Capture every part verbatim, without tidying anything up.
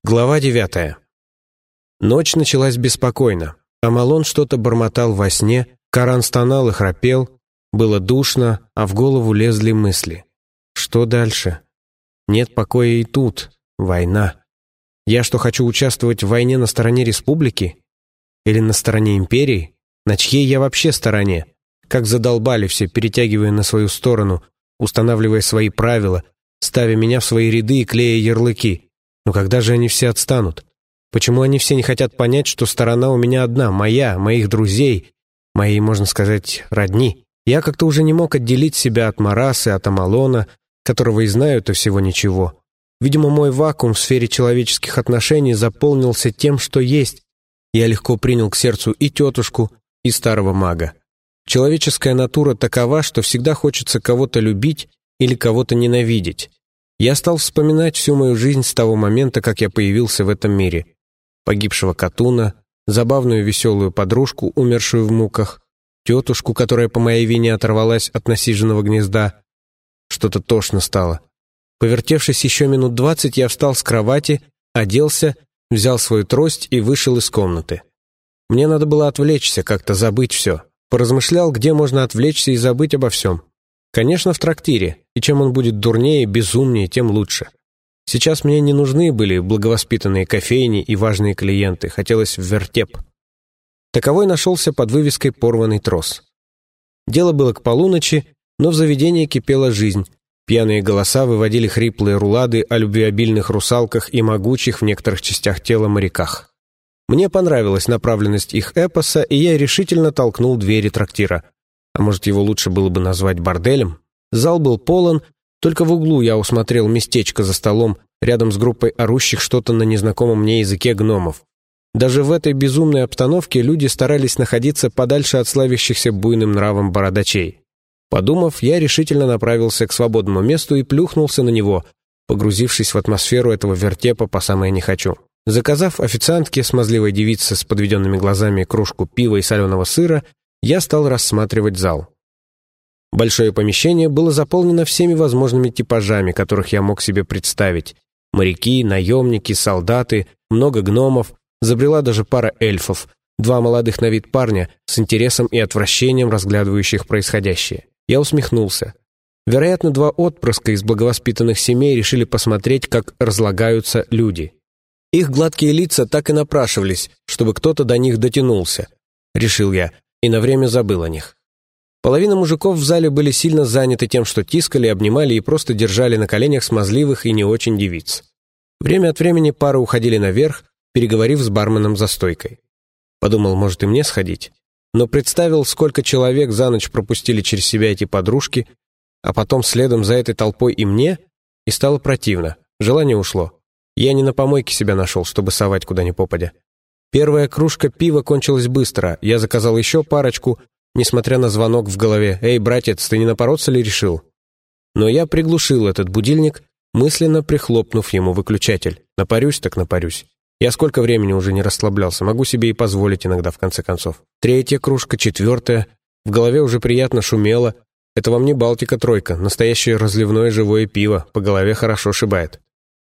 Глава девятая. Ночь началась беспокойно. Амалон что-то бормотал во сне, Коран стонал и храпел, было душно, а в голову лезли мысли. Что дальше? Нет покоя и тут. Война. Я что, хочу участвовать в войне на стороне республики? Или на стороне империи? На чьей я вообще стороне? Как задолбали все, перетягивая на свою сторону, устанавливая свои правила, ставя меня в свои ряды и клея ярлыки. Но когда же они все отстанут? Почему они все не хотят понять, что сторона у меня одна, моя, моих друзей, моей, можно сказать, родни? Я как-то уже не мог отделить себя от Марасы, от Амалона, которого и знаю-то всего ничего. Видимо, мой вакуум в сфере человеческих отношений заполнился тем, что есть. Я легко принял к сердцу и тетушку, и старого мага. Человеческая натура такова, что всегда хочется кого-то любить или кого-то ненавидеть. Я стал вспоминать всю мою жизнь с того момента, как я появился в этом мире. Погибшего Катуна, забавную веселую подружку, умершую в муках, тетушку, которая по моей вине оторвалась от насиженного гнезда. Что-то тошно стало. Повертевшись еще минут двадцать, я встал с кровати, оделся, взял свою трость и вышел из комнаты. Мне надо было отвлечься, как-то забыть все. Поразмышлял, где можно отвлечься и забыть обо всем. Конечно, в трактире, и чем он будет дурнее, безумнее, тем лучше. Сейчас мне не нужны были благовоспитанные кофейни и важные клиенты, хотелось в вертеп. Таковой нашелся под вывеской «Порванный трос». Дело было к полуночи, но в заведении кипела жизнь. Пьяные голоса выводили хриплые рулады о любвеобильных русалках и могучих в некоторых частях тела моряках. Мне понравилась направленность их эпоса, и я решительно толкнул двери трактира. А может, его лучше было бы назвать борделем? Зал был полон, только в углу я усмотрел местечко за столом, рядом с группой орущих что-то на незнакомом мне языке гномов. Даже в этой безумной обстановке люди старались находиться подальше от славящихся буйным нравом бородачей. Подумав, я решительно направился к свободному месту и плюхнулся на него, погрузившись в атмосферу этого вертепа по самое не хочу. Заказав официантке, смазливой девице с подведенными глазами, кружку пива и соленого сыра, я стал рассматривать зал. Большое помещение было заполнено всеми возможными типажами, которых я мог себе представить. Моряки, наемники, солдаты, много гномов, забрела даже пара эльфов, два молодых на вид парня с интересом и отвращением разглядывающих происходящее. Я усмехнулся. Вероятно, два отпрыска из благовоспитанных семей решили посмотреть, как разлагаются люди. Их гладкие лица так и напрашивались, чтобы кто-то до них дотянулся, решил я, и на время забыл о них. Половина мужиков в зале были сильно заняты тем, что тискали, обнимали и просто держали на коленях смазливых и не очень девиц. Время от времени пары уходили наверх, переговорив с барменом за стойкой. Подумал, может и мне сходить. Но представил, сколько человек за ночь пропустили через себя эти подружки, а потом следом за этой толпой и мне, и стало противно. Желание ушло. Я не на помойке себя нашел, чтобы совать куда ни попадя. Первая кружка пива кончилась быстро, я заказал еще парочку, несмотря на звонок в голове. «Эй, братец, ты не напороться ли решил?» Но я приглушил этот будильник, мысленно прихлопнув ему выключатель. Напарюсь так напарюсь. Я сколько времени уже не расслаблялся, могу себе и позволить иногда, в конце концов. Третья кружка, четвертая. В голове уже приятно шумело. Это вам не Балтика-тройка, настоящее разливное живое пиво, по голове хорошо шибает.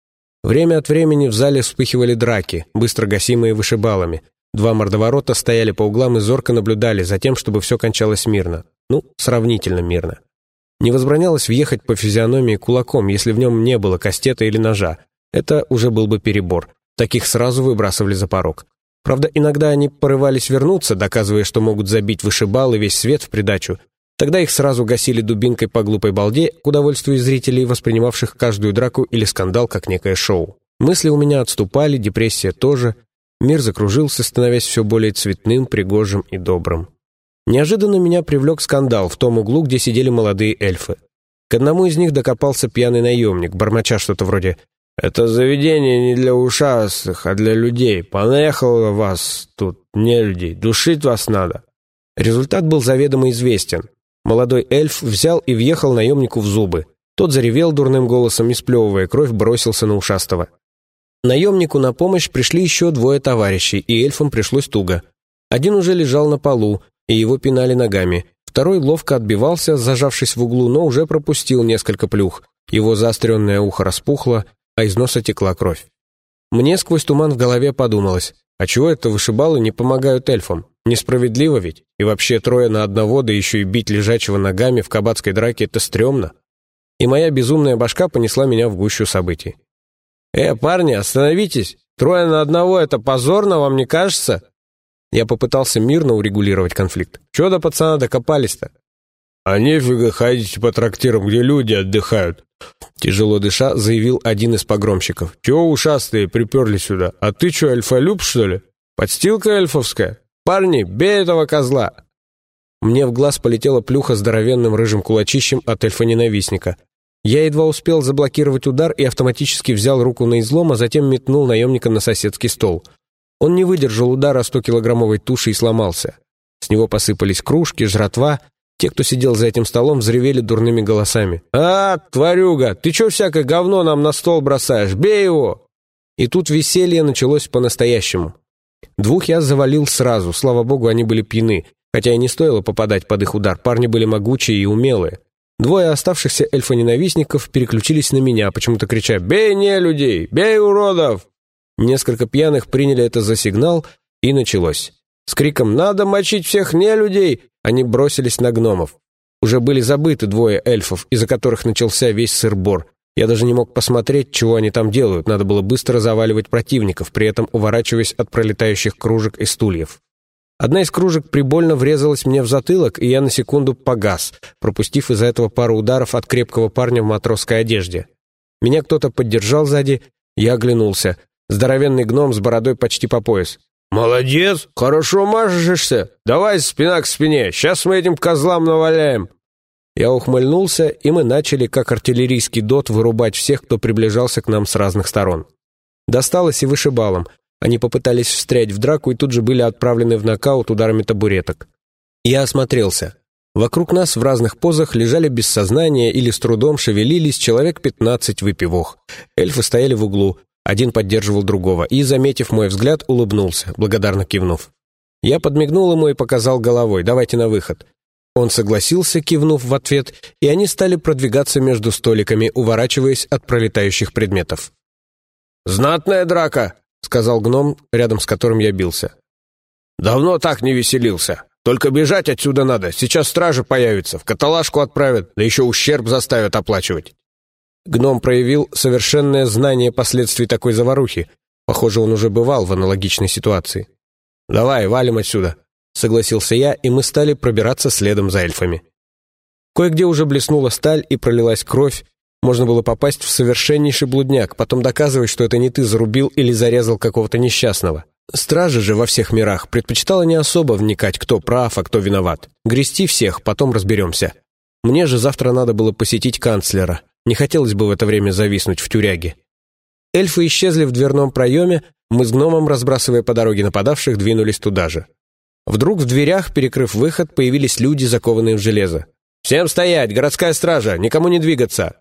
Время от времени в зале вспыхивали драки, быстро гасимые вышибалами. Два мордоворота стояли по углам и зорко наблюдали за тем, чтобы все кончалось мирно. Ну, сравнительно мирно. Не возбранялось въехать по физиономии кулаком, если в нем не было кастета или ножа. Это уже был бы перебор. Таких сразу выбрасывали за порог. Правда, иногда они порывались вернуться, доказывая, что могут забить вышибал и весь свет в придачу. Тогда их сразу гасили дубинкой по глупой балде, к удовольствию зрителей, воспринимавших каждую драку или скандал как некое шоу. Мысли у меня отступали, депрессия тоже. Мир закружился, становясь все более цветным, пригожим и добрым. Неожиданно меня привлек скандал в том углу, где сидели молодые эльфы. К одному из них докопался пьяный наемник, бормоча что-то вроде «Это заведение не для ушастых, а для людей. Понаехало вас тут, не людей, душить вас надо». Результат был заведомо известен. Молодой эльф взял и въехал наемнику в зубы. Тот заревел дурным голосом и, сплевывая кровь, бросился на ушастого. Наемнику на помощь пришли еще двое товарищей, и эльфам пришлось туго. Один уже лежал на полу, и его пинали ногами. Второй ловко отбивался, зажавшись в углу, но уже пропустил несколько плюх. Его заостренное ухо распухло, а из носа текла кровь. Мне сквозь туман в голове подумалось, а чего это вышибалы не помогают эльфам? Несправедливо ведь? И вообще трое на одного, да еще и бить лежачего ногами в кабацкой драке — это стрёмно. И моя безумная башка понесла меня в гущу событий. «Э, парни, остановитесь! Трое на одного — это позорно, вам не кажется?» Я попытался мирно урегулировать конфликт. «Чего до пацана докопались-то?» «А нефига ходить по трактирам, где люди отдыхают», — тяжело дыша заявил один из погромщиков. «Чего ушастые приперли сюда? А ты что, эльфолюб, что ли? Подстилка эльфовская? Парни, бей этого козла!» Мне в глаз полетела плюха здоровенным рыжим кулачищем от эльфа-ненавистника. Я едва успел заблокировать удар и автоматически взял руку на излом, а затем метнул наемника на соседский стол. Он не выдержал удара стокилограммовой туши и сломался. С него посыпались кружки, жратва. Те, кто сидел за этим столом, взревели дурными голосами. «А, тварюга, ты чё всякое говно нам на стол бросаешь? Бей его!» И тут веселье началось по-настоящему. Двух я завалил сразу, слава богу, они были пьяны. Хотя и не стоило попадать под их удар, парни были могучие и умелые. Двое оставшихся эльфоненавистников переключились на меня, почему-то крича «Бей нелюдей! Бей уродов!». Несколько пьяных приняли это за сигнал, и началось. С криком «Надо мочить всех нелюдей!» они бросились на гномов. Уже были забыты двое эльфов, из-за которых начался весь сыр-бор. Я даже не мог посмотреть, чего они там делают, надо было быстро заваливать противников, при этом уворачиваясь от пролетающих кружек и стульев. Одна из кружек прибольно врезалась мне в затылок, и я на секунду погас, пропустив из-за этого пару ударов от крепкого парня в матросской одежде. Меня кто-то поддержал сзади, я оглянулся. Здоровенный гном с бородой почти по пояс. «Молодец! Хорошо мажешься! Давай спина к спине! Сейчас мы этим козлам наваляем!» Я ухмыльнулся, и мы начали, как артиллерийский дот, вырубать всех, кто приближался к нам с разных сторон. Досталось и вышибалам. Они попытались встрять в драку и тут же были отправлены в нокаут ударами табуреток. Я осмотрелся. Вокруг нас в разных позах лежали без сознания или с трудом шевелились человек пятнадцать выпивох. Эльфы стояли в углу. Один поддерживал другого и, заметив мой взгляд, улыбнулся, благодарно кивнув. Я подмигнул ему и показал головой: «Давайте на выход». Он согласился, кивнув в ответ, и они стали продвигаться между столиками, уворачиваясь от пролетающих предметов. «Знатная драка», — сказал гном, рядом с которым я бился. «Давно так не веселился. Только бежать отсюда надо, сейчас стража появится, в каталажку отправят, да еще ущерб заставят оплачивать». Гном проявил совершенное знание последствий такой заварухи. Похоже, он уже бывал в аналогичной ситуации. «Давай, валим отсюда», — согласился я, и мы стали пробираться следом за эльфами. Кое-где уже блеснула сталь и пролилась кровь. Можно было попасть в совершеннейший блудняк, потом доказывать, что это не ты зарубил или зарезал какого-то несчастного. Стража же во всех мирах предпочитала не особо вникать, кто прав, а кто виноват. Грести всех, потом разберемся. Мне же завтра надо было посетить канцлера. Не хотелось бы в это время зависнуть в тюряге. Эльфы исчезли в дверном проеме, мы с гномом, разбрасывая по дороге нападавших, двинулись туда же. Вдруг в дверях, перекрыв выход, появились люди, закованные в железо. «Всем стоять! Городская стража! Никому не двигаться!»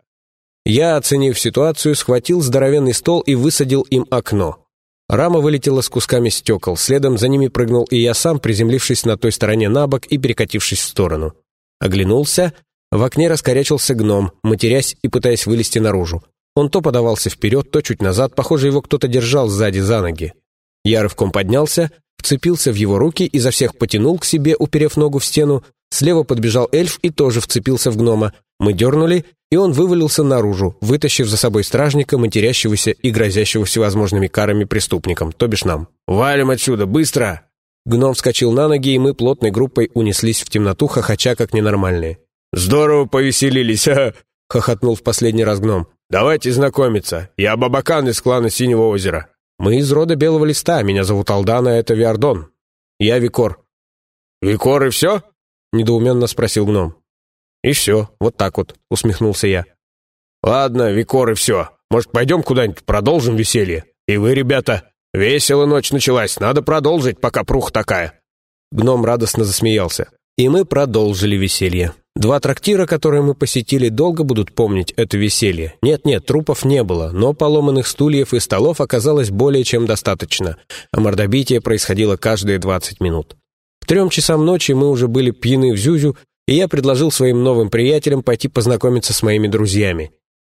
Я, оценив ситуацию, схватил здоровенный стол и высадил им окно. Рама вылетела с кусками стекол, следом за ними прыгнул и я сам, приземлившись на той стороне на бок и перекатившись в сторону. Оглянулся. В окне раскорячился гном, матерясь и пытаясь вылезти наружу. Он то подавался вперед, то чуть назад, похоже, его кто-то держал сзади за ноги. Я рывком поднялся, вцепился в его руки, изо всех потянул к себе, уперев ногу в стену. Слева подбежал эльф и тоже вцепился в гнома. Мы дернули, и он вывалился наружу, вытащив за собой стражника, матерящегося и грозящего всевозможными карами преступникам, то бишь нам. «Валим отсюда, быстро!» Гном вскочил на ноги, и мы плотной группой унеслись в темноту, хохоча как ненормальные. «Здорово повеселились, ха!» — хохотнул в последний раз гном. «Давайте знакомиться. Я Бабакан из клана Синего озера. Мы из рода Белого Листа. Меня зовут Алдан, а это Виардон. Я Викор». «Викор и все?» — недоуменно спросил гном. «И все, вот так вот», — усмехнулся я. «Ладно, Викор и все. Может, пойдем куда-нибудь продолжим веселье? И вы, ребята, весело ночь началась, надо продолжить, пока пруха такая». Гном радостно засмеялся. И мы продолжили веселье. Два трактира, которые мы посетили, долго будут помнить это веселье. Нет-нет, трупов не было, но поломанных стульев и столов оказалось более чем достаточно, а мордобитие происходило каждые двадцать минут. К трем часам ночи мы уже были пьяны в зюзю, и я предложил своим новым приятелям пойти познакомиться с моими друзьями.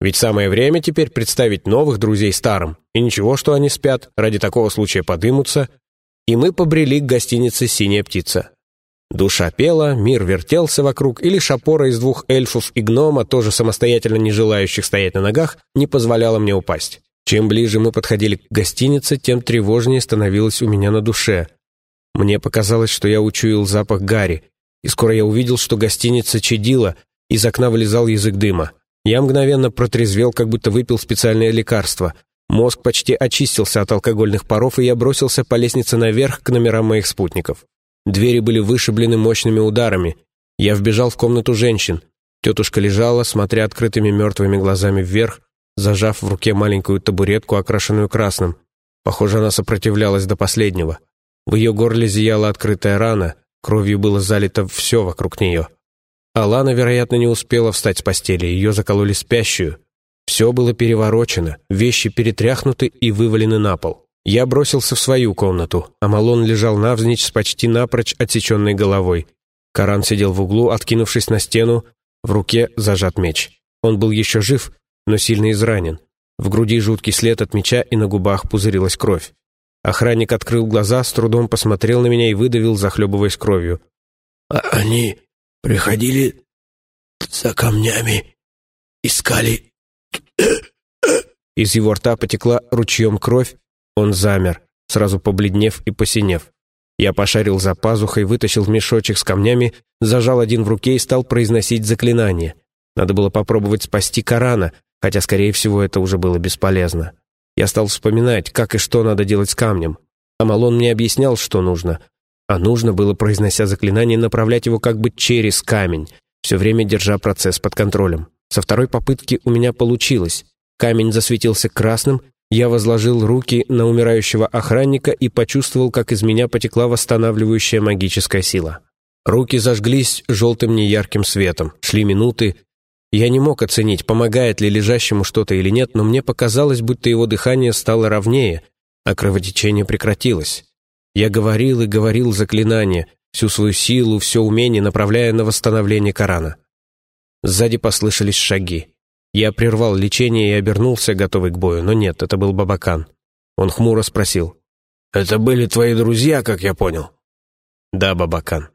Ведь самое время теперь представить новых друзей старым. И ничего, что они спят, ради такого случая подымутся. И мы побрели к гостинице «Синяя птица». Душа пела, мир вертелся вокруг, и лишь опора из двух эльфов и гнома, тоже самостоятельно не желающих стоять на ногах, не позволяла мне упасть. Чем ближе мы подходили к гостинице, тем тревожнее становилось у меня на душе. Мне показалось, что я учуял запах гари, и скоро я увидел, что гостиница чадила, из окна вылезал язык дыма. Я мгновенно протрезвел, как будто выпил специальное лекарство. Мозг почти очистился от алкогольных паров, и я бросился по лестнице наверх к номерам моих спутников. Двери были вышиблены мощными ударами. Я вбежал в комнату женщин. Тетушка лежала, смотря открытыми мертвыми глазами вверх, зажав в руке маленькую табуретку, окрашенную красным. Похоже, она сопротивлялась до последнего. В ее горле зияла открытая рана, кровью было залито все вокруг нее. Алана, вероятно, не успела встать с постели, ее закололи спящую. Все было переворочено, вещи перетряхнуты и вывалены на пол. Я бросился в свою комнату, а Малон лежал навзничь с почти напрочь отсеченной головой. Каран сидел в углу, откинувшись на стену, в руке зажат меч. Он был еще жив, но сильно изранен. В груди жуткий след от меча, и на губах пузырилась кровь. Охранник открыл глаза, с трудом посмотрел на меня и выдавил, захлебываясь кровью. А «Они приходили за камнями, искали...» Из его рта потекла ручьем кровь. Он замер, сразу побледнев и посинев. Я пошарил за пазухой, вытащил мешочек с камнями, зажал один в руке и стал произносить заклинание. Надо было попробовать спасти Карана, хотя, скорее всего, это уже было бесполезно. Я стал вспоминать, как и что надо делать с камнем. А Малон мне объяснял, что нужно. А нужно было, произнося заклинание, направлять его как бы через камень, все время держа процесс под контролем. Со второй попытки у меня получилось. Камень засветился красным, я возложил руки на умирающего охранника и почувствовал, как из меня потекла восстанавливающая магическая сила. Руки зажглись желтым неярким светом. Шли минуты. Я не мог оценить, помогает ли лежащему что-то или нет, но мне показалось, будто его дыхание стало ровнее, а кровотечение прекратилось. Я говорил и говорил заклинание, всю свою силу, все умение направляя на восстановление Карана. Сзади послышались шаги. Я прервал лечение и обернулся, готовый к бою, но нет, это был Бабакан. Он хмуро спросил. «Это были твои друзья, как я понял?» «Да, Бабакан».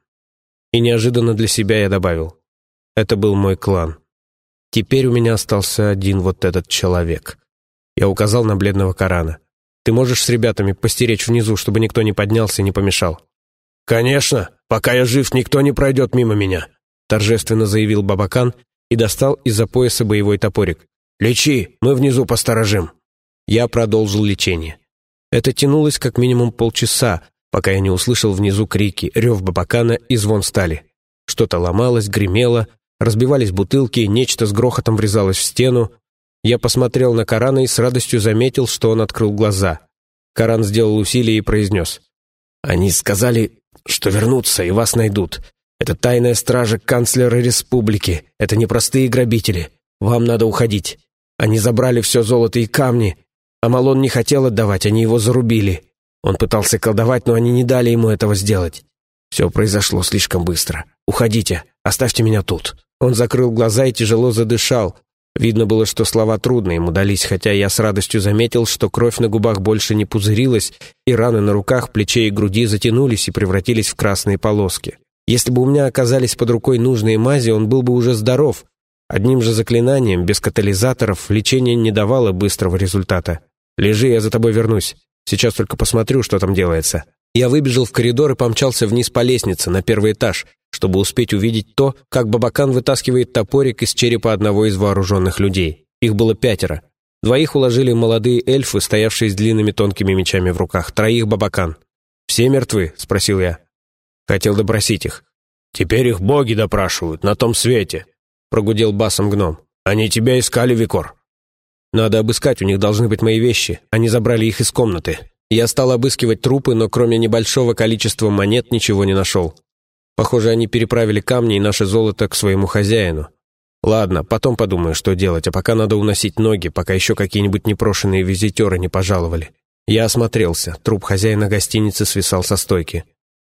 И неожиданно для себя я добавил. Это был мой клан. Теперь у меня остался один вот этот человек. Я указал на бледного Карана. «Ты можешь с ребятами постеречь внизу, чтобы никто не поднялся и не помешал?» «Конечно! Пока я жив, никто не пройдет мимо меня!» Торжественно заявил Бабакан и достал из-за пояса боевой топорик. «Лечи, мы внизу посторожим». Я продолжил лечение. Это тянулось как минимум полчаса, пока я не услышал внизу крики, рев Бабакана и звон стали. Что-то ломалось, гремело, разбивались бутылки, нечто с грохотом врезалось в стену. Я посмотрел на Карана и с радостью заметил, что он открыл глаза. Каран сделал усилие и произнес. «Они сказали, что вернутся и вас найдут. Это тайная стража канцлера республики. Это не простые грабители. Вам надо уходить. Они забрали все золото и камни. А Малон не хотел отдавать, они его зарубили. Он пытался колдовать, но они не дали ему этого сделать. Все произошло слишком быстро. Уходите, оставьте меня тут». Он закрыл глаза и тяжело задышал. Видно было, что слова трудно ему дались, хотя я с радостью заметил, что кровь на губах больше не пузырилась, и раны на руках, плече и груди затянулись и превратились в красные полоски. Если бы у меня оказались под рукой нужные мази, он был бы уже здоров. Одним же заклинанием, без катализаторов, лечение не давало быстрого результата. «Лежи, я за тобой вернусь. Сейчас только посмотрю, что там делается». Я выбежал в коридор и помчался вниз по лестнице, на первый этаж, чтобы успеть увидеть то, как Бабакан вытаскивает топорик из черепа одного из вооруженных людей. Их было пятеро. Двоих уложили молодые эльфы, стоявшие с длинными тонкими мечами в руках, троих Бабакан. «Все мертвы?» — спросил я. Хотел допросить их. «Теперь их боги допрашивают на том свете», — прогудел басом гном. «Они тебя искали, Викор». «Надо обыскать, у них должны быть мои вещи. Они забрали их из комнаты». Я стал обыскивать трупы, но кроме небольшого количества монет ничего не нашел. Похоже, они переправили камни и наше золото к своему хозяину. Ладно, потом подумаю, что делать, а пока надо уносить ноги, пока еще какие-нибудь непрошенные визитеры не пожаловали. Я осмотрелся. Труп хозяина гостиницы свисал со стойки.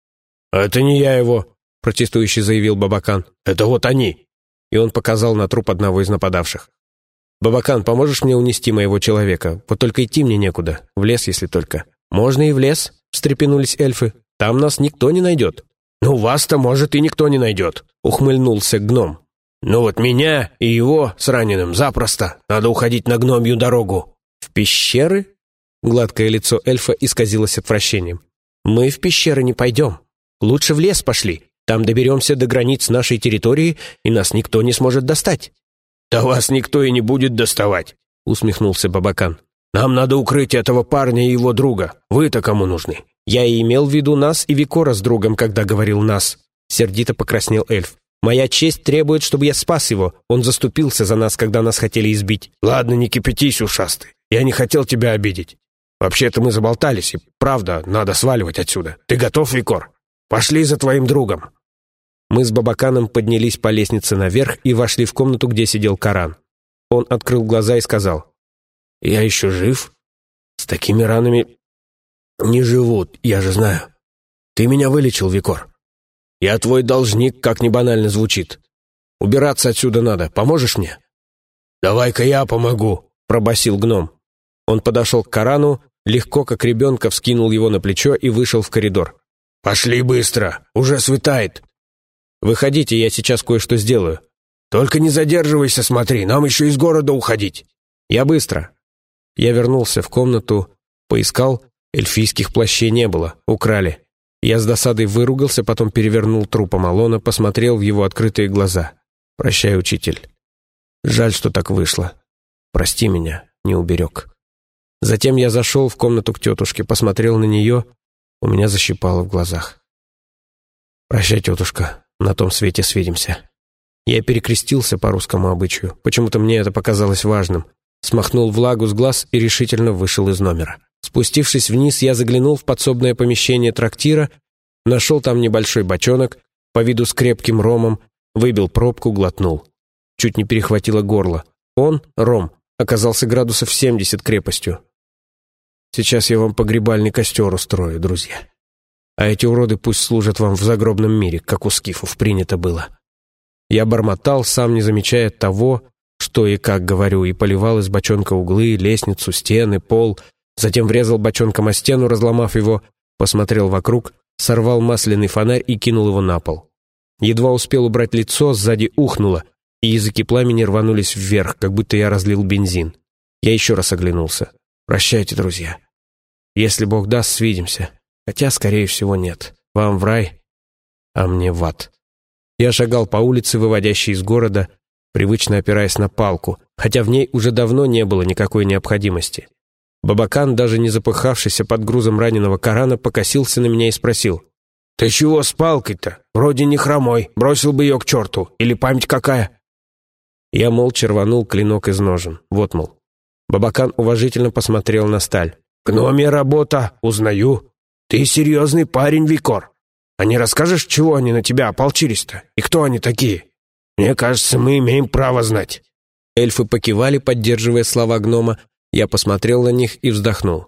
«Это не я его», — протестующий заявил Бабакан. «Это вот они». И он показал на труп одного из нападавших. «Бабакан, поможешь мне унести моего человека? Вот только идти мне некуда. В лес, если только». «Можно и в лес», — встрепенулись эльфы. «Там нас никто не найдет». «Ну, вас-то, может, и никто не найдет», — ухмыльнулся гном. «Ну вот меня и его с раненым запросто. Надо уходить на гномью дорогу». «В пещеры?» Гладкое лицо эльфа исказилось отвращением. «Мы в пещеры не пойдем. Лучше в лес пошли. Там доберемся до границ нашей территории, и нас никто не сможет достать». «Да вас никто и не будет доставать», — усмехнулся Бабакан. «Нам надо укрыть этого парня и его друга. Вы-то кому нужны?» «Я и имел в виду нас и Викора с другом, когда говорил «нас», — сердито покраснел эльф. «Моя честь требует, чтобы я спас его. Он заступился за нас, когда нас хотели избить». «Ладно, не кипятись, ушастый. Я не хотел тебя обидеть. Вообще-то мы заболтались, и, правда, надо сваливать отсюда. Ты готов, Викор? Пошли за твоим другом». Мы с Бабаканом поднялись по лестнице наверх и вошли в комнату, где сидел Каран. Он открыл глаза и сказал: «Я еще жив? С такими ранами не живут, я же знаю. Ты меня вылечил, Викор. Я твой должник, как ни банально звучит. Убираться отсюда надо. Поможешь мне?» «Давай-ка я помогу», — пробасил гном. Он подошел к Карану, легко, как ребенка, вскинул его на плечо и вышел в коридор. «Пошли быстро, уже светает». «Выходите, я сейчас кое-что сделаю». «Только не задерживайся, смотри, нам еще из города уходить». «Я быстро». Я вернулся в комнату, поискал, эльфийских плащей не было, украли. Я с досадой выругался, потом перевернул труп Амалона, посмотрел в его открытые глаза. «Прощай, учитель. Жаль, что так вышло. Прости меня, не уберег». Затем я зашел в комнату к тетушке, посмотрел на нее, у меня защипало в глазах. «Прощай, тетушка, на том свете свидимся». Я перекрестился по русскому обычаю, почему-то мне это показалось важным, смахнул влагу с глаз и решительно вышел из номера. Спустившись вниз, я заглянул в подсобное помещение трактира, нашел там небольшой бочонок, по виду с крепким ромом, выбил пробку, глотнул. Чуть не перехватило горло. Он, ром, оказался градусов семьдесят крепостью. Сейчас я вам погребальный костер устрою, друзья. А эти уроды пусть служат вам в загробном мире, как у скифов принято было. Я бормотал, сам не замечая того, что и как говорю, и поливал из бочонка углы, лестницу, стены, пол, затем врезал бочонком о стену, разломав его, посмотрел вокруг, сорвал масляный фонарь и кинул его на пол. Едва успел убрать лицо, сзади ухнуло, и языки пламени рванулись вверх, как будто я разлил бензин. Я еще раз оглянулся. «Прощайте, друзья. Если Бог даст, свидимся. Хотя, скорее всего, нет. Вам в рай, а мне в ад». Я шагал по улице, выводящей из города, привычно опираясь на палку, хотя в ней уже давно не было никакой необходимости. Бабакан, даже не запыхавшийся под грузом раненого Карана, покосился на меня и спросил: «Ты чего с палкой-то? Вроде не хромой, бросил бы ее к черту. Или память какая?» Я молча рванул клинок из ножен. Вот, мол. Бабакан уважительно посмотрел на сталь. «Гномья работа, узнаю. Ты серьезный парень, Викор. А не расскажешь, чего они на тебя ополчились-то? И кто они такие? Мне кажется, мы имеем право знать». Эльфы покивали, поддерживая слова гнома. Я посмотрел на них и вздохнул.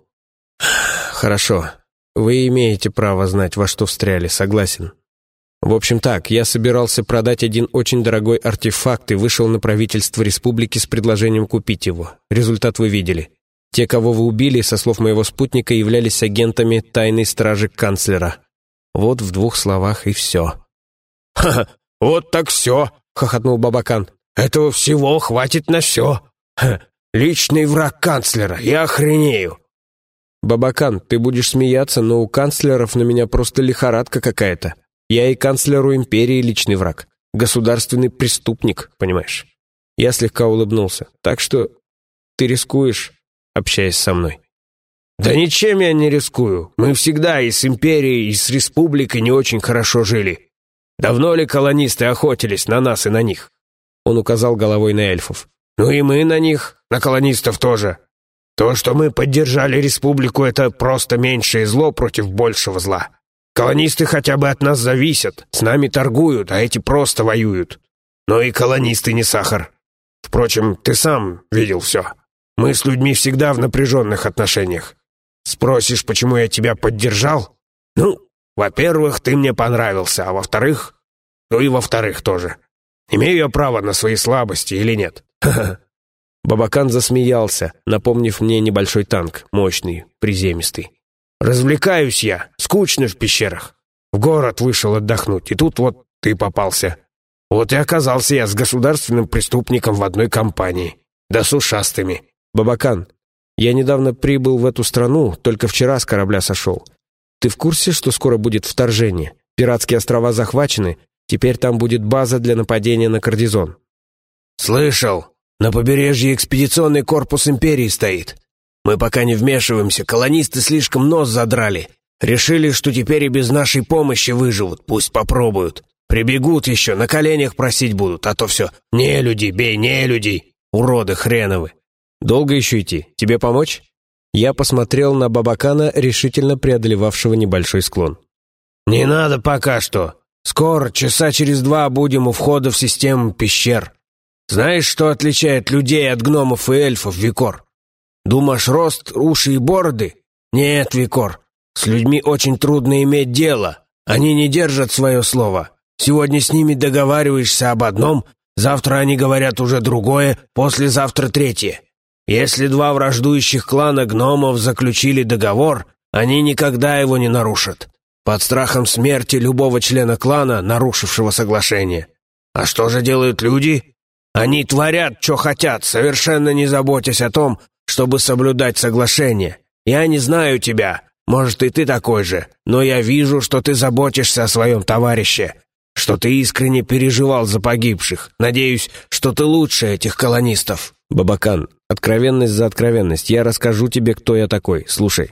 «Хорошо. Вы имеете право знать, во что встряли, согласен. В общем так, я собирался продать один очень дорогой артефакт и вышел на правительство республики с предложением купить его. Результат вы видели. Те, кого вы убили, со слов моего спутника, являлись агентами тайной стражи канцлера. Вот в двух словах и все». «Ха-ха, вот так все!» — хохотнул Бабакан. «Этого всего хватит на все. Ха, личный враг канцлера, я охренею». «Бабакан, ты будешь смеяться, но у канцлеров на меня просто лихорадка какая-то. Я и канцлеру империи личный враг. Государственный преступник, понимаешь?» Я слегка улыбнулся. «Так что ты рискуешь, общаясь со мной?» «Да ничем я не рискую. Мы всегда и с империей, и с республикой не очень хорошо жили. Давно ли колонисты охотились на нас и на них?» Он указал головой на эльфов. «Ну и мы на них, на колонистов тоже. То, что мы поддержали республику, это просто меньшее зло против большего зла. Колонисты хотя бы от нас зависят, с нами торгуют, а эти просто воюют. Но и колонисты не сахар. Впрочем, ты сам видел все. Мы с людьми всегда в напряженных отношениях. Спросишь, почему я тебя поддержал? Ну, во-первых, ты мне понравился, а во-вторых... Ну и во-вторых тоже. Имею я право на свои слабости или нет? Ха-ха. Бабакан засмеялся, напомнив мне небольшой танк, мощный, приземистый. «Развлекаюсь я, скучно в пещерах. В город вышел отдохнуть, и тут вот ты попался. Вот и оказался я с государственным преступником в одной компании. Да с ушастыми». «Бабакан, я недавно прибыл в эту страну, только вчера с корабля сошел. Ты в курсе, что скоро будет вторжение? Пиратские острова захвачены, теперь там будет база для нападения на Кардизон». «Слышал. На побережье экспедиционный корпус империи стоит. Мы пока не вмешиваемся, колонисты слишком нос задрали. Решили, что теперь и без нашей помощи выживут, пусть попробуют. Прибегут еще, на коленях просить будут, а то все «не люди, бей, не людей, уроды хреновы». «Долго еще идти? Тебе помочь?» Я посмотрел на Бабакана, решительно преодолевавшего небольшой склон. «Не надо пока что. Скоро, часа через два, будем у входа в систему пещер. Знаешь, что отличает людей от гномов и эльфов, Викор? Думаешь, рост, уши и бороды? Нет, Викор, с людьми очень трудно иметь дело. Они не держат свое слово. Сегодня с ними договариваешься об одном, завтра они говорят уже другое, послезавтра третье. Если два враждующих клана гномов заключили договор, они никогда его не нарушат. Под страхом смерти любого члена клана, нарушившего соглашение. А что же делают люди? Они творят, что хотят, совершенно не заботясь о том, чтобы соблюдать соглашение. Я не знаю тебя, может, и ты такой же, но я вижу, что ты заботишься о своем товарище, что ты искренне переживал за погибших. Надеюсь, что ты лучше этих колонистов». «Бабакан, откровенность за откровенность. Я расскажу тебе, кто я такой. Слушай».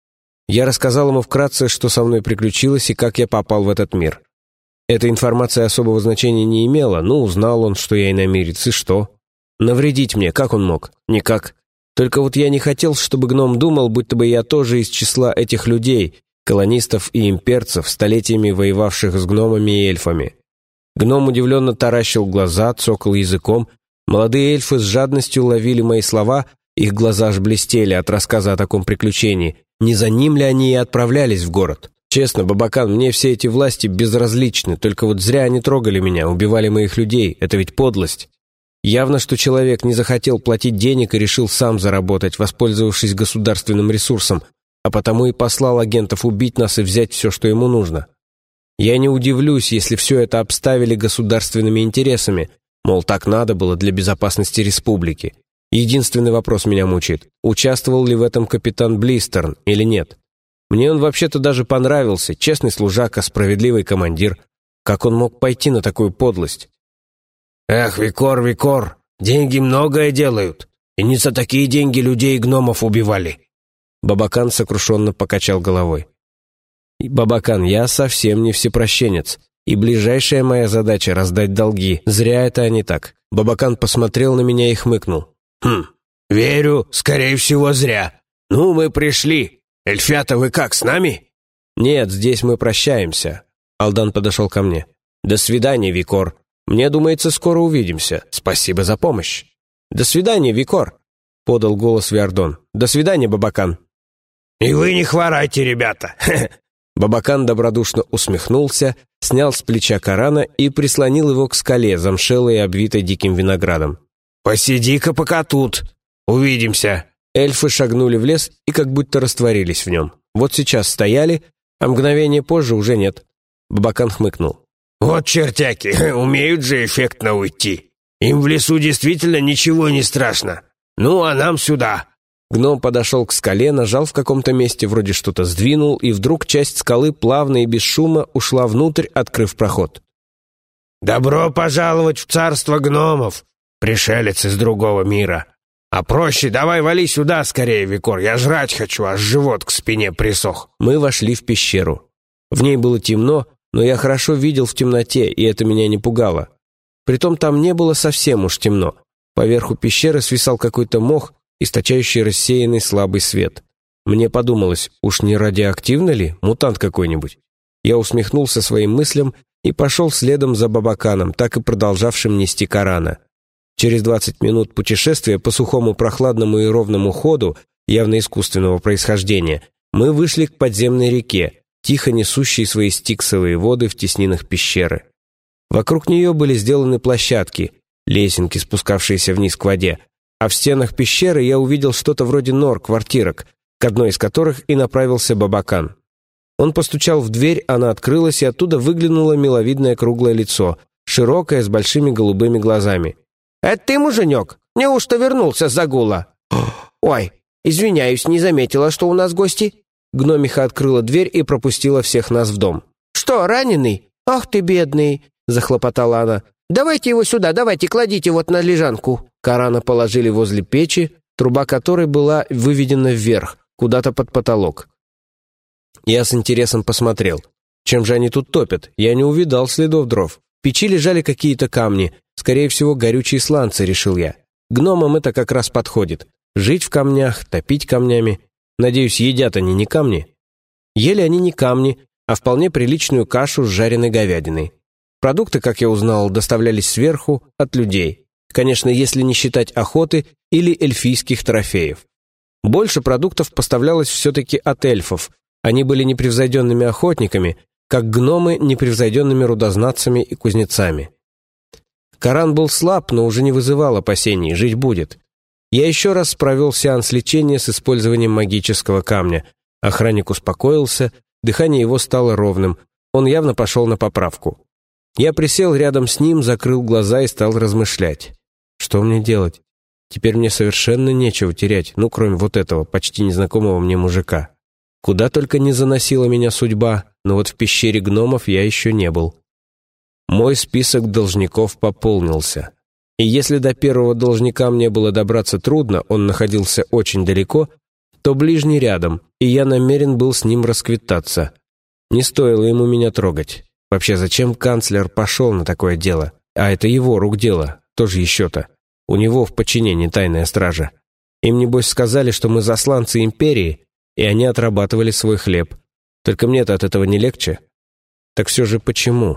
Я рассказал ему вкратце, что со мной приключилось и как я попал в этот мир. Эта информация особого значения не имела, но узнал он, что я иномирец, и что? Навредить мне, как он мог? Никак. Только вот я не хотел, чтобы гном думал, будто бы я тоже из числа этих людей, колонистов и имперцев, столетиями воевавших с гномами и эльфами. Гном удивленно таращил глаза, цокал языком. Молодые эльфы с жадностью ловили мои слова, их глаза аж блестели от рассказа о таком приключении. Не за ним ли они и отправлялись в город? Честно, Бабакан, мне все эти власти безразличны, только вот зря они трогали меня, убивали моих людей, это ведь подлость. Явно, что человек не захотел платить денег и решил сам заработать, воспользовавшись государственным ресурсом, а потому и послал агентов убить нас и взять все, что ему нужно. Я не удивлюсь, если все это обставили государственными интересами, мол, так надо было для безопасности республики. Единственный вопрос меня мучает, участвовал ли в этом капитан Блистерн или нет? Мне он вообще-то даже понравился, честный служака, справедливый командир. Как он мог пойти на такую подлость? «Эх, Викор, Викор, деньги многое делают, и не за такие деньги людей и гномов убивали». Бабакан сокрушенно покачал головой. «Бабакан, я совсем не всепрощенец, и ближайшая моя задача — раздать долги. Зря это они так». Бабакан посмотрел на меня и хмыкнул. «Хм, верю, скорее всего, зря. Ну, мы пришли. Эльфята, вы как, с нами?» «Нет, здесь мы прощаемся». Алдан подошел ко мне. «До свидания, Викор. Мне думается, скоро увидимся. Спасибо за помощь». «До свидания, Викор», — подал голос Виардон. «До свидания, Бабакан». «И вы не хворайте, ребята!» Бабакан добродушно усмехнулся, снял с плеча Корана и прислонил его к скале, замшелой и обвитой диким виноградом. «Посиди-ка пока тут. Увидимся». Эльфы шагнули в лес и как будто растворились в нем. Вот сейчас стояли, а мгновение позже уже нет. Бабакан хмыкнул. «Вот чертяки, умеют же эффектно уйти. Им в лесу действительно ничего не страшно. Ну, а нам сюда». Гном подошел к скале, нажал в каком-то месте, вроде что-то сдвинул, и вдруг часть скалы плавно и без шума ушла внутрь, открыв проход. «Добро пожаловать в царство гномов, пришелец из другого мира. А проще давай вали сюда скорее, Викор, я жрать хочу, аж живот к спине присох». Мы вошли в пещеру. В ней было темно, но я хорошо видел в темноте, и это меня не пугало. Притом там не было совсем уж темно. Поверху пещеры свисал какой-то мох, источающий рассеянный слабый свет. Мне подумалось, уж не радиоактивно ли, мутант какой-нибудь? Я усмехнулся своим мыслям и пошел следом за Бабаканом, так и продолжавшим нести Корана. Через двадцать минут путешествия по сухому прохладному и ровному ходу, явно искусственного происхождения, мы вышли к подземной реке, тихо несущей свои стиксовые воды в теснинах пещеры. Вокруг нее были сделаны площадки, лесенки, спускавшиеся вниз к воде, а в стенах пещеры я увидел что-то вроде нор, квартирок, к одной из которых и направился Бабакан. Он постучал в дверь, она открылась, и оттуда выглянуло миловидное круглое лицо, широкое, с большими голубыми глазами. «Это ты, муженек? Неужто вернулся с загула?» «Ой, извиняюсь, не заметила, что у нас гости». Гномиха открыла дверь и пропустила всех нас в дом. «Что, раненый? Ах ты, бедный!» — захлопотала она. «Давайте его сюда, давайте, кладите вот на лежанку». Карана положили возле печи, труба которой была выведена вверх, куда-то под потолок. Я с интересом посмотрел. Чем же они тут топят? Я не увидал следов дров. В печи лежали какие-то камни. Скорее всего, горючие сланцы, решил я. Гномам это как раз подходит. Жить в камнях, топить камнями. Надеюсь, едят они не камни? Ели они не камни, а вполне приличную кашу с жареной говядиной. Продукты, как я узнал, доставлялись сверху, от людей. Конечно, если не считать охоты или эльфийских трофеев. Больше продуктов поставлялось все-таки от эльфов. Они были непревзойденными охотниками, как гномы непревзойденными рудознатцами и кузнецами. Каран был слаб, но уже не вызывал опасений, жить будет. Я еще раз провел сеанс лечения с использованием магического камня. Охранник успокоился, дыхание его стало ровным, он явно пошел на поправку. Я присел рядом с ним, закрыл глаза и стал размышлять. Что мне делать? Теперь мне совершенно нечего терять, ну, кроме вот этого, почти незнакомого мне мужика. Куда только не заносила меня судьба, но вот в пещере гномов я еще не был. Мой список должников пополнился. И если до первого должника мне было добраться трудно, он находился очень далеко, то ближний рядом, и я намерен был с ним расквитаться. Не стоило ему меня трогать. Вообще, зачем канцлер пошел на такое дело? А это его рук дело, тоже еще-то. У него в подчинении тайная стража. Им, небось, сказали, что мы засланцы империи, и они отрабатывали свой хлеб. Только мне-то от этого не легче. Так все же почему?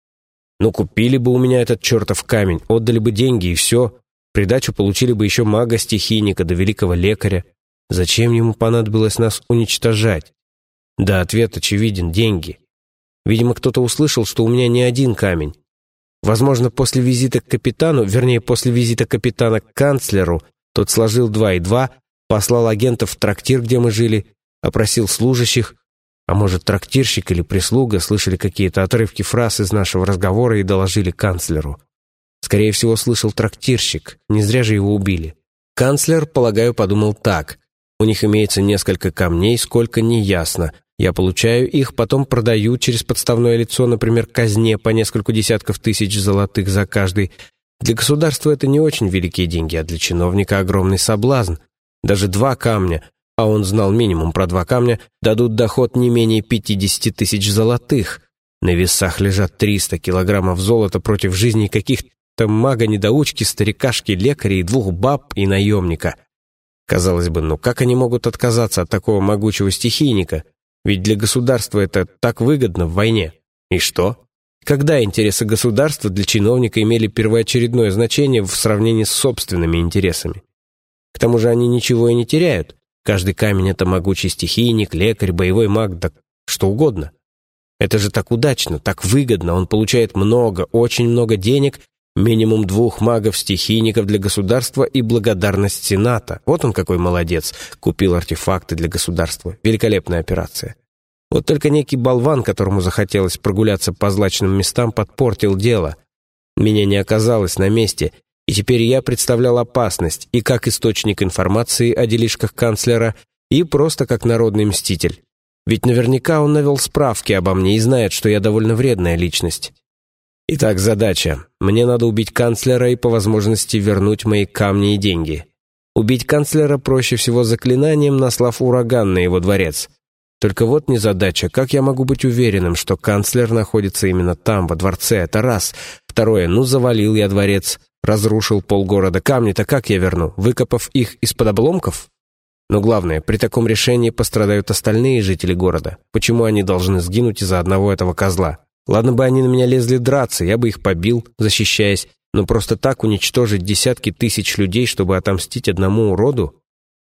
Ну, купили бы у меня этот чертов камень, отдали бы деньги, и все. В придачу получили бы еще мага-стихийника да великого лекаря. Зачем ему понадобилось нас уничтожать? Да, ответ очевиден — деньги. Видимо, кто-то услышал, что у меня не один камень. Возможно, после визита к капитану, вернее, после визита капитана к канцлеру, тот сложил два и два, послал агентов в трактир, где мы жили, опросил служащих, а может, трактирщик или прислуга слышали какие-то отрывки фраз из нашего разговора и доложили канцлеру. Скорее всего, слышал трактирщик, не зря же его убили. Канцлер, полагаю, подумал так. У них имеется несколько камней, сколько не ясно. Я получаю их, потом продаю через подставное лицо, например, казне по несколько десятков тысяч золотых за каждый. Для государства это не очень великие деньги, а для чиновника огромный соблазн. Даже два камня, а он знал минимум про два камня, дадут доход не менее пятидесяти тысяч золотых. На весах лежат триста килограммов золота против жизни каких-то мага-недоучки, старикашки, лекаря и двух баб и наемника. Казалось бы, ну как они могут отказаться от такого могучего стихийника? Ведь для государства это так выгодно в войне. И что? Когда интересы государства для чиновника имели первоочередное значение в сравнении с собственными интересами? К тому же они ничего и не теряют. Каждый камень — это могучий стихийник, лекарь, боевой маг, да что угодно. Это же так удачно, так выгодно. Он получает много, очень много денег, минимум двух магов-стихийников для государства и благодарность Сената. Вот он какой молодец. Купил артефакты для государства. Великолепная операция. Вот только некий болван, которому захотелось прогуляться по злачным местам, подпортил дело. Меня не оказалось на месте, и теперь я представлял опасность и как источник информации о делишках канцлера, и просто как народный мститель. Ведь наверняка он навел справки обо мне и знает, что я довольно вредная личность. Итак, задача. Мне надо убить канцлера и по возможности вернуть мои камни и деньги. Убить канцлера проще всего заклинанием, наслав ураган на его дворец. Только вот незадача. Как я могу быть уверенным, что канцлер находится именно там, во дворце? Это раз. Второе. Ну, завалил я дворец, разрушил полгорода. Камни-то как я верну? Выкопав их из-под обломков? Но главное, при таком решении пострадают остальные жители города. Почему они должны сгинуть из-за одного этого козла? Ладно бы они на меня лезли драться, я бы их побил, защищаясь, но просто так уничтожить десятки тысяч людей, чтобы отомстить одному уроду?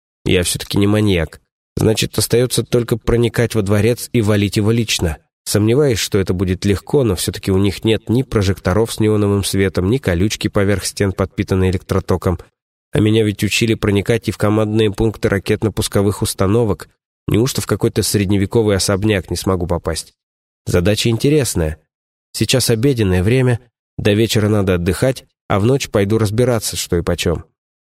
Я все-таки не маньяк. Значит, остается только проникать во дворец и валить его лично. Сомневаюсь, что это будет легко, но все-таки у них нет ни прожекторов с неоновым светом, ни колючки поверх стен, подпитанной электротоком. А меня ведь учили проникать и в командные пункты ракетно-пусковых установок. Неужто в какой-то средневековый особняк не смогу попасть? Задача интересная. Сейчас обеденное время, до вечера надо отдыхать, а в ночь пойду разбираться, что и почем.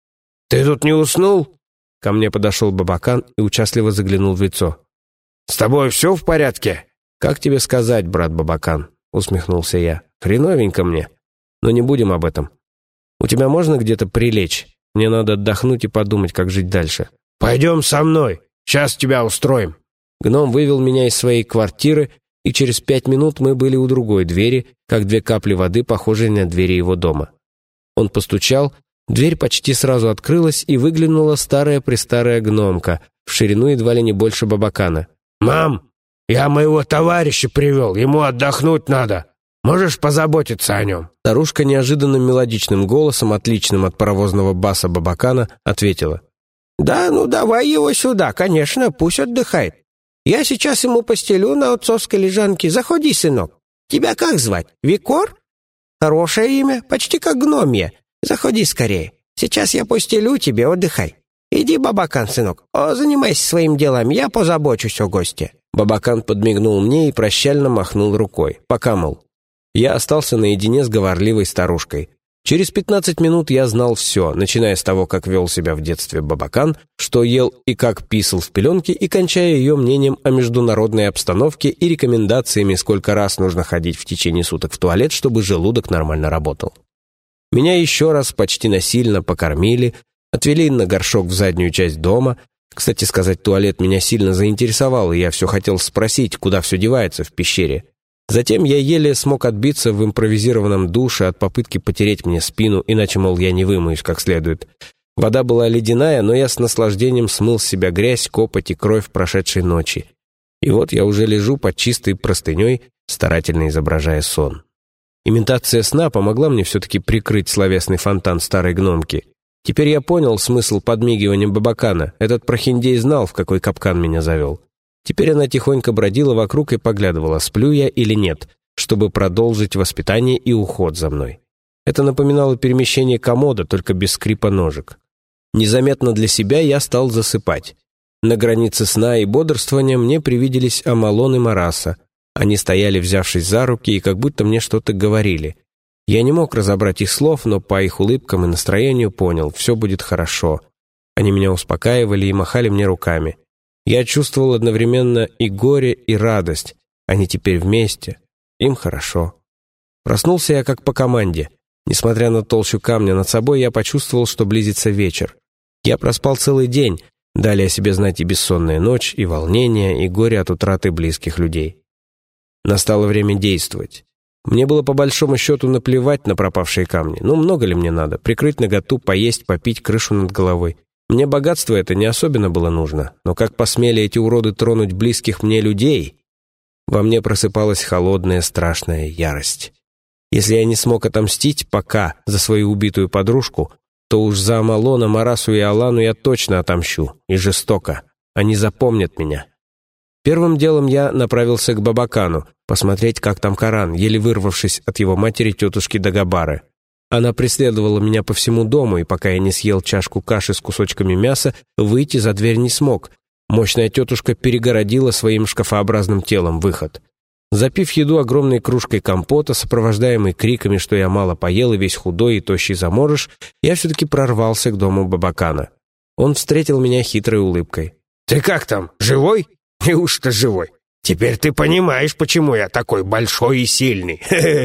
«Ты тут не уснул?» Ко мне подошел Бабакан и участливо заглянул в лицо. «С тобой все в порядке?» «Как тебе сказать, брат Бабакан?» — усмехнулся я. «Хреновенько мне. Но не будем об этом. У тебя можно где-то прилечь? Мне надо отдохнуть и подумать, как жить дальше». «Пойдем со мной. Сейчас тебя устроим». Гном вывел меня из своей квартиры, и через пять минут мы были у другой двери, как две капли воды, похожие на двери его дома. Он постучал, дверь почти сразу открылась, и выглянула старая-престарая гномка, в ширину едва ли не больше Бабакана. «Мам, я моего товарища привел, ему отдохнуть надо. Можешь позаботиться о нем?» Старушка неожиданным мелодичным голосом, отличным от паровозного баса Бабакана, ответила. «Да, ну давай его сюда, конечно, пусть отдыхает. Я сейчас ему постелю на отцовской лежанке. Заходи, сынок. Тебя как звать? Викор? Хорошее имя, почти как гномья. Заходи скорее. Сейчас я постелю тебе, отдыхай. Иди, Бабакан, сынок. О, занимайся своим делом, я позабочусь о госте». Бабакан подмигнул мне и прощально махнул рукой. Пока, мол. Я остался наедине с говорливой старушкой. Через пятнадцать минут я знал все, начиная с того, как вел себя в детстве Бабакан, что ел и как писал в пеленке, и кончая ее мнением о международной обстановке и рекомендациями, сколько раз нужно ходить в течение суток в туалет, чтобы желудок нормально работал. Меня еще раз почти насильно покормили, отвели на горшок в заднюю часть дома. Кстати сказать, туалет меня сильно заинтересовал, и я все хотел спросить, куда все девается в пещере. Затем я еле смог отбиться в импровизированном душе от попытки потереть мне спину, иначе, мол, я не вымоюсь как следует. Вода была ледяная, но я с наслаждением смыл с себя грязь, копоть и кровь прошедшей ночи. И вот я уже лежу под чистой простыней, старательно изображая сон. Имитация сна помогла мне все-таки прикрыть словесный фонтан старой гномки. Теперь я понял смысл подмигивания Бабакана. Этот прохиндей знал, в какой капкан меня завел. Теперь она тихонько бродила вокруг и поглядывала, сплю я или нет, чтобы продолжить воспитание и уход за мной. Это напоминало перемещение комода, только без скрипа ножек. Незаметно для себя я стал засыпать. На границе сна и бодрствования мне привиделись Амалон и Мараса. Они стояли, взявшись за руки, и как будто мне что-то говорили. Я не мог разобрать их слов, но по их улыбкам и настроению понял, все будет хорошо. Они меня успокаивали и махали мне руками. Я чувствовал одновременно и горе, и радость. Они теперь вместе. Им хорошо. Проснулся я как по команде. Несмотря на толщу камня над собой, я почувствовал, что близится вечер. Я проспал целый день, дали о себе знать и бессонная ночь, и волнение, и горе от утраты близких людей. Настало время действовать. Мне было по большому счету наплевать на пропавшие камни. Ну, много ли мне надо? Прикрыть наготу, поесть, попить, крышу над головой. Мне богатство это не особенно было нужно, но как посмели эти уроды тронуть близких мне людей? Во мне просыпалась холодная страшная ярость. Если я не смог отомстить пока за свою убитую подружку, то уж за Амалона, Марасу и Алану я точно отомщу, и жестоко. Они запомнят меня. Первым делом я направился к Бабакану, посмотреть, как там Каран, еле вырвавшись от его матери тетушки Дагобары. Она преследовала меня по всему дому, и пока я не съел чашку каши с кусочками мяса, выйти за дверь не смог. Мощная тетушка перегородила своим шкафообразным телом выход. Запив еду огромной кружкой компота, сопровождаемой криками, что я мало поел и весь худой и тощий заморыш, я все-таки прорвался к дому Бабакана. Он встретил меня хитрой улыбкой. «Ты как там, живой? Неужто живой? Теперь ты понимаешь, почему я такой большой и сильный.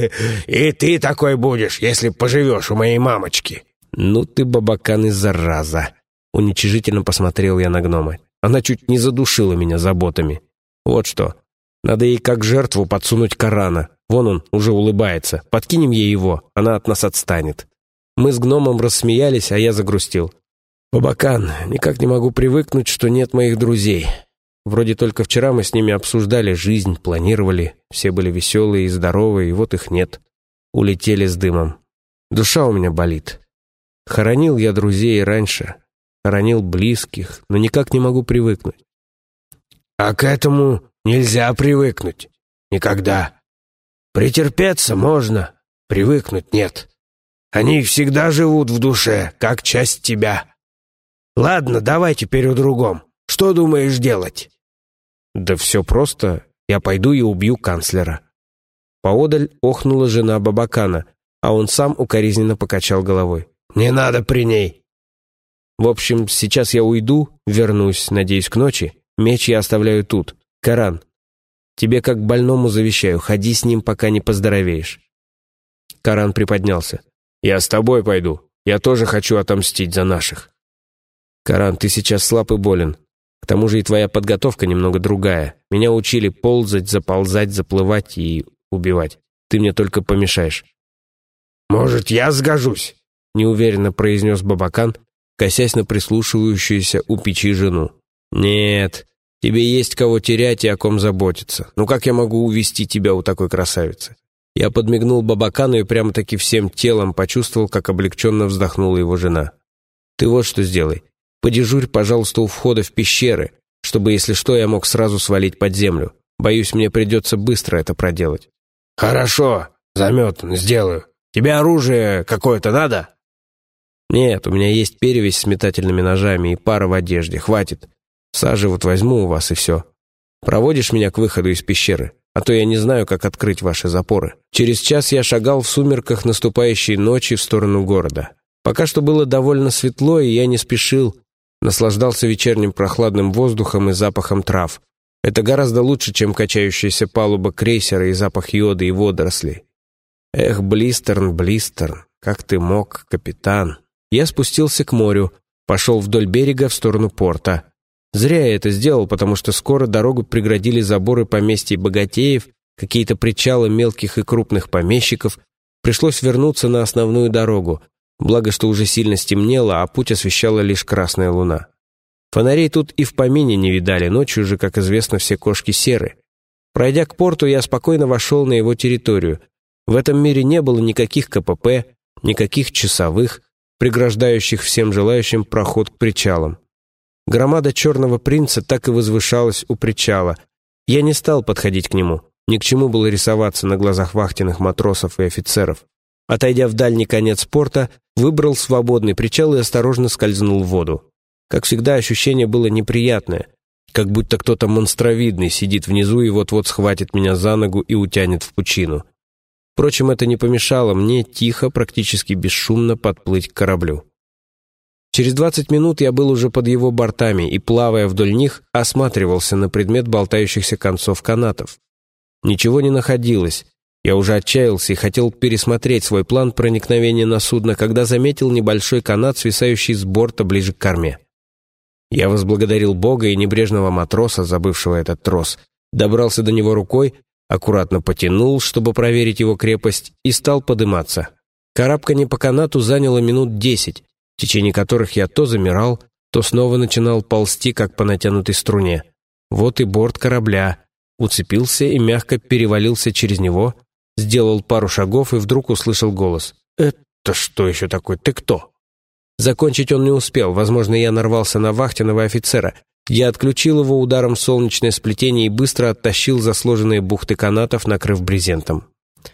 И ты такой будешь, если поживешь у моей мамочки». «Ну ты, Бабакан, и зараза!» Уничижительно посмотрел я на гнома. Она чуть не задушила меня заботами. Вот что, надо ей как жертву подсунуть Карана. Вон он, уже улыбается. Подкинем ей его, она от нас отстанет. Мы с гномом рассмеялись, а я загрустил. «Бабакан, никак не могу привыкнуть, что нет моих друзей. Вроде только вчера мы с ними обсуждали жизнь, планировали. Все были веселые и здоровые, и вот их нет. Улетели с дымом. Душа у меня болит. Хоронил я друзей раньше, хоронил близких, но никак не могу привыкнуть». «А к этому нельзя привыкнуть. Никогда. Претерпеться можно, привыкнуть нет. Они всегда живут в душе, как часть тебя. Ладно, давай теперь о другом. Что думаешь делать?» «Да все просто. Я пойду и убью канцлера». Поодаль охнула жена Бабакана, а он сам укоризненно покачал головой. «Не надо при ней». «В общем, сейчас я уйду, вернусь, надеюсь, к ночи. Меч я оставляю тут. Коран, тебе как больному завещаю, ходи с ним, пока не поздоровеешь». Коран приподнялся. «Я с тобой пойду. Я тоже хочу отомстить за наших». «Коран, ты сейчас слаб и болен. К тому же и твоя подготовка немного другая. Меня учили ползать, заползать, заплывать и убивать. Ты мне только помешаешь». «Может, я сгожусь?» неуверенно произнес Бабакан, косясь на прислушивающуюся у печи жену. «Нет, тебе есть кого терять и о ком заботиться. Ну как я могу увести тебя у такой красавицы?» Я подмигнул Бабакану и прямо-таки всем телом почувствовал, как облегченно вздохнула его жена. «Ты вот что сделай. Подежурь, пожалуйста, у входа в пещеры, чтобы, если что, я мог сразу свалить под землю. Боюсь, мне придется быстро это проделать». «Хорошо, заметно, сделаю. Тебе оружие какое-то надо?» «Нет, у меня есть перевязь с метательными ножами и пара в одежде. Хватит. Сажи вот возьму у вас и все. Проводишь меня к выходу из пещеры? А то я не знаю, как открыть ваши запоры». Через час я шагал в сумерках наступающей ночи в сторону города. Пока что было довольно светло, и я не спешил. Наслаждался вечерним прохладным воздухом и запахом трав. Это гораздо лучше, чем качающаяся палуба крейсера и запах йода и водорослей. Эх, Блистерн, Блистерн, как ты мог, капитан? Я спустился к морю, пошел вдоль берега в сторону порта. Зря я это сделал, потому что скоро дорогу преградили заборы поместьй богатеев, какие-то причалы мелких и крупных помещиков. Пришлось вернуться на основную дорогу, благо что уже сильно стемнело, а путь освещала лишь красная луна. Фонарей тут и в помине не видали, ночью же, как известно, все кошки серы. Пройдя к порту, я спокойно вошел на его территорию. В этом мире не было никаких ка пэ пэ, никаких часовых, преграждающих всем желающим проход к причалам. Громада Черного Принца так и возвышалась у причала. Я не стал подходить к нему. Ни к чему было рисоваться на глазах вахтенных матросов и офицеров. Отойдя в дальний конец порта, выбрал свободный причал и осторожно скользнул в воду. Как всегда, ощущение было неприятное, как будто кто-то монстровидный сидит внизу и вот-вот схватит меня за ногу и утянет в пучину. Впрочем, это не помешало мне тихо, практически бесшумно подплыть к кораблю. Через двадцать минут я был уже под его бортами и, плавая вдоль них, осматривался на предмет болтающихся концов канатов. Ничего не находилось. Я уже отчаялся и хотел пересмотреть свой план проникновения на судно, когда заметил небольшой канат, свисающий с борта ближе к корме. Я возблагодарил Бога и небрежного матроса, забывшего этот трос, добрался до него рукой, аккуратно потянул, чтобы проверить его крепость, и стал подыматься. Карабканье по канату заняло минут десять, в течение которых я то замирал, то снова начинал ползти, как по натянутой струне. Вот и борт корабля. Уцепился и мягко перевалился через него, сделал пару шагов и вдруг услышал голос. «Это что еще такое? Ты кто?» Закончить он не успел, возможно, я нарвался на вахтенного офицера. Я отключил его ударом в солнечное сплетение и быстро оттащил за сложенные бухты канатов, накрыв брезентом.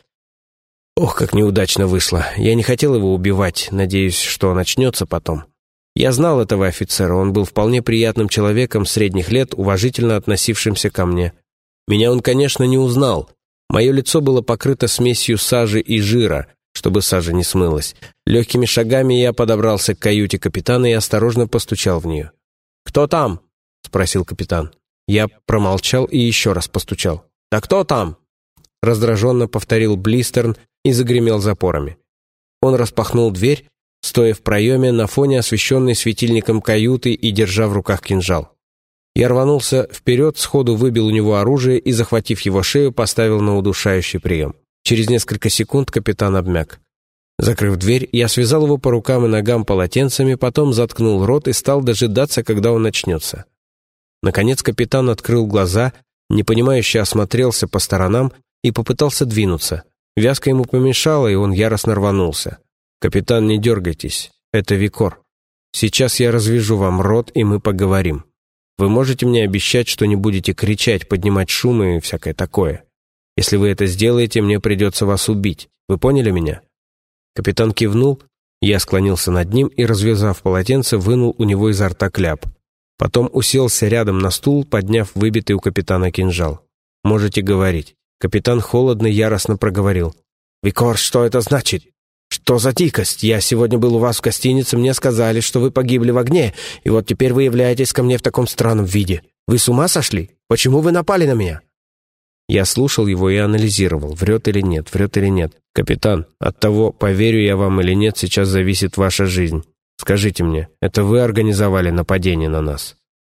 Ох, как неудачно вышло. Я не хотел его убивать, надеюсь, что он очнется потом. Я знал этого офицера, он был вполне приятным человеком средних лет, уважительно относившимся ко мне. Меня он, конечно, не узнал. Мое лицо было покрыто смесью сажи и жира, чтобы сажа не смылась. Легкими шагами я подобрался к каюте капитана и осторожно постучал в нее. «Кто там?» — спросил капитан. Я промолчал и еще раз постучал. «Да кто там?» — раздраженно повторил Блистерн и загремел запорами. Он распахнул дверь, стоя в проеме на фоне освещенной светильником каюты и держа в руках кинжал. Я рванулся вперед, сходу выбил у него оружие и, захватив его шею, поставил на удушающий прием. Через несколько секунд капитан обмяк. Закрыв дверь, я связал его по рукам и ногам полотенцами, потом заткнул рот и стал дожидаться, когда он начнется. Наконец капитан открыл глаза, непонимающе осмотрелся по сторонам и попытался двинуться. Вязка ему помешала, и он яростно рванулся. «Капитан, не дергайтесь, это Викор. Сейчас я развяжу вам рот, и мы поговорим. Вы можете мне обещать, что не будете кричать, поднимать шум и всякое такое? Если вы это сделаете, мне придется вас убить. Вы поняли меня?» Капитан кивнул, я склонился над ним и, развязав полотенце, вынул у него изо рта кляп. Потом уселся рядом на стул, подняв выбитый у капитана кинжал. «Можете говорить». Капитан холодно, яростно проговорил. «Викор, что это значит? Что за дикость? Я сегодня был у вас в гостинице, мне сказали, что вы погибли в огне, и вот теперь вы являетесь ко мне в таком странном виде. Вы с ума сошли? Почему вы напали на меня?» Я слушал его и анализировал, врет или нет, врет или нет. «Капитан, от того, поверю я вам или нет, сейчас зависит ваша жизнь. Скажите мне, это вы организовали нападение на нас?»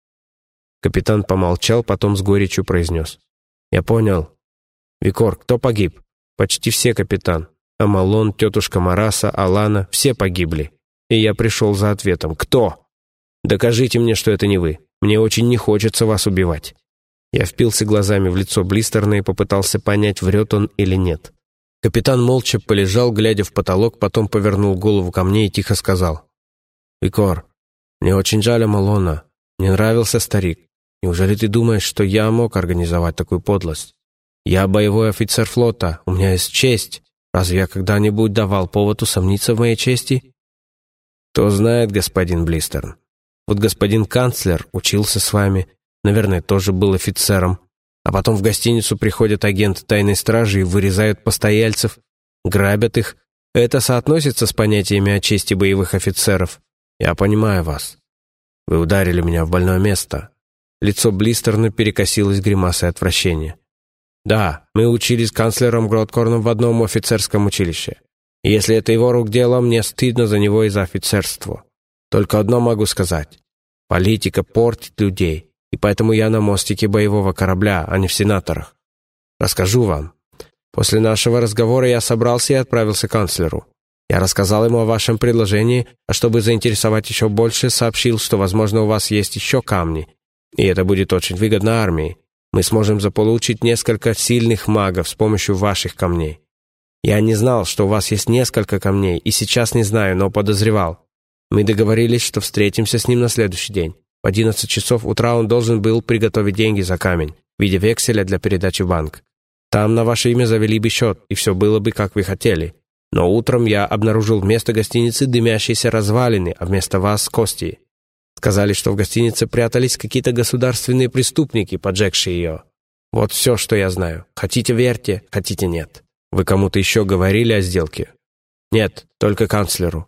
Капитан помолчал, потом с горечью произнес. «Я понял. Викор, кто погиб?» «Почти все, капитан. Амалон, тетушка Мараса, Алана, все погибли. И я пришел за ответом. Кто? Докажите мне, что это не вы. Мне очень не хочется вас убивать». Я впился глазами в лицо Блистерна и попытался понять, врет он или нет. Капитан молча полежал, глядя в потолок, потом повернул голову ко мне и тихо сказал. «Викор, мне очень жаль Амалона. Мне нравился старик. Неужели ты думаешь, что я мог организовать такую подлость? Я боевой офицер флота, у меня есть честь. Разве я когда-нибудь давал повод усомниться в моей чести?» «Кто знает, господин Блистерн. Вот господин канцлер учился с вами, наверное, тоже был офицером. А потом в гостиницу приходят агенты тайной стражи и вырезают постояльцев, грабят их. Это соотносится с понятиями о чести боевых офицеров. Я понимаю вас. Вы ударили меня в больное место». Лицо Блистерна перекосилось гримасой отвращения. «Да, мы учились с канцлером Гродкорном в одном офицерском училище. И если это его рук дело, мне стыдно за него и за офицерство. Только одно могу сказать. Политика портит людей, и поэтому я на мостике боевого корабля, а не в сенаторах. Расскажу вам. После нашего разговора я собрался и отправился к канцлеру. Я рассказал ему о вашем предложении, а чтобы заинтересовать еще больше, сообщил, что, возможно, у вас есть еще камни, и это будет очень выгодно армии. Мы сможем заполучить несколько сильных магов с помощью ваших камней. Я не знал, что у вас есть несколько камней, и сейчас не знаю, но подозревал. Мы договорились, что встретимся с ним на следующий день. В одиннадцать часов утра он должен был приготовить деньги за камень в виде векселя для передачи в банк. Там на ваше имя завели бы счет, и все было бы, как вы хотели. Но утром я обнаружил вместо гостиницы дымящиеся развалины, а вместо вас — кости. Сказали, что в гостинице прятались какие-то государственные преступники, поджегшие ее. Вот все, что я знаю. Хотите — верьте, хотите — нет. Вы кому-то еще говорили о сделке? Нет, только канцлеру.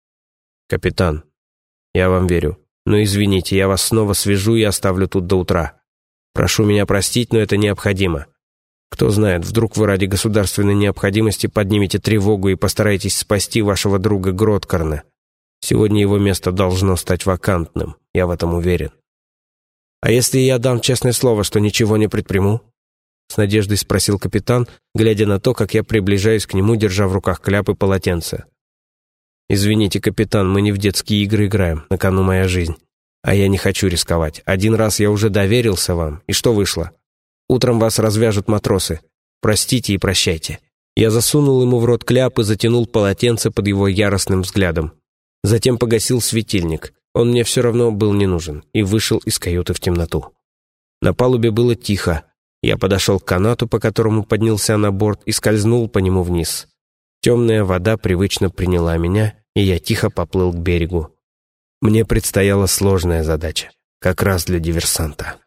Капитан, я вам верю. Но извините, я вас снова свяжу и оставлю тут до утра. Прошу меня простить, но это необходимо. Кто знает, вдруг вы ради государственной необходимости поднимете тревогу и постараетесь спасти вашего друга Гродкорна. Сегодня его место должно стать вакантным, я в этом уверен. А если я дам честное слово, что ничего не предприму? С надеждой спросил капитан, глядя на то, как я приближаюсь к нему, держа в руках кляп и полотенце. Извините, капитан, мы не в детские игры играем, на кону моя жизнь. А я не хочу рисковать. Один раз я уже доверился вам, и что вышло? Утром вас развяжут матросы. Простите и прощайте. Я засунул ему в рот кляп и затянул полотенце под его яростным взглядом. Затем погасил светильник. Он мне все равно был не нужен, и вышел из каюты в темноту. На палубе было тихо. Я подошел к канату, по которому поднялся на борт, и скользнул по нему вниз. Темная вода привычно приняла меня, и я тихо поплыл к берегу. Мне предстояла сложная задача, как раз для диверсанта.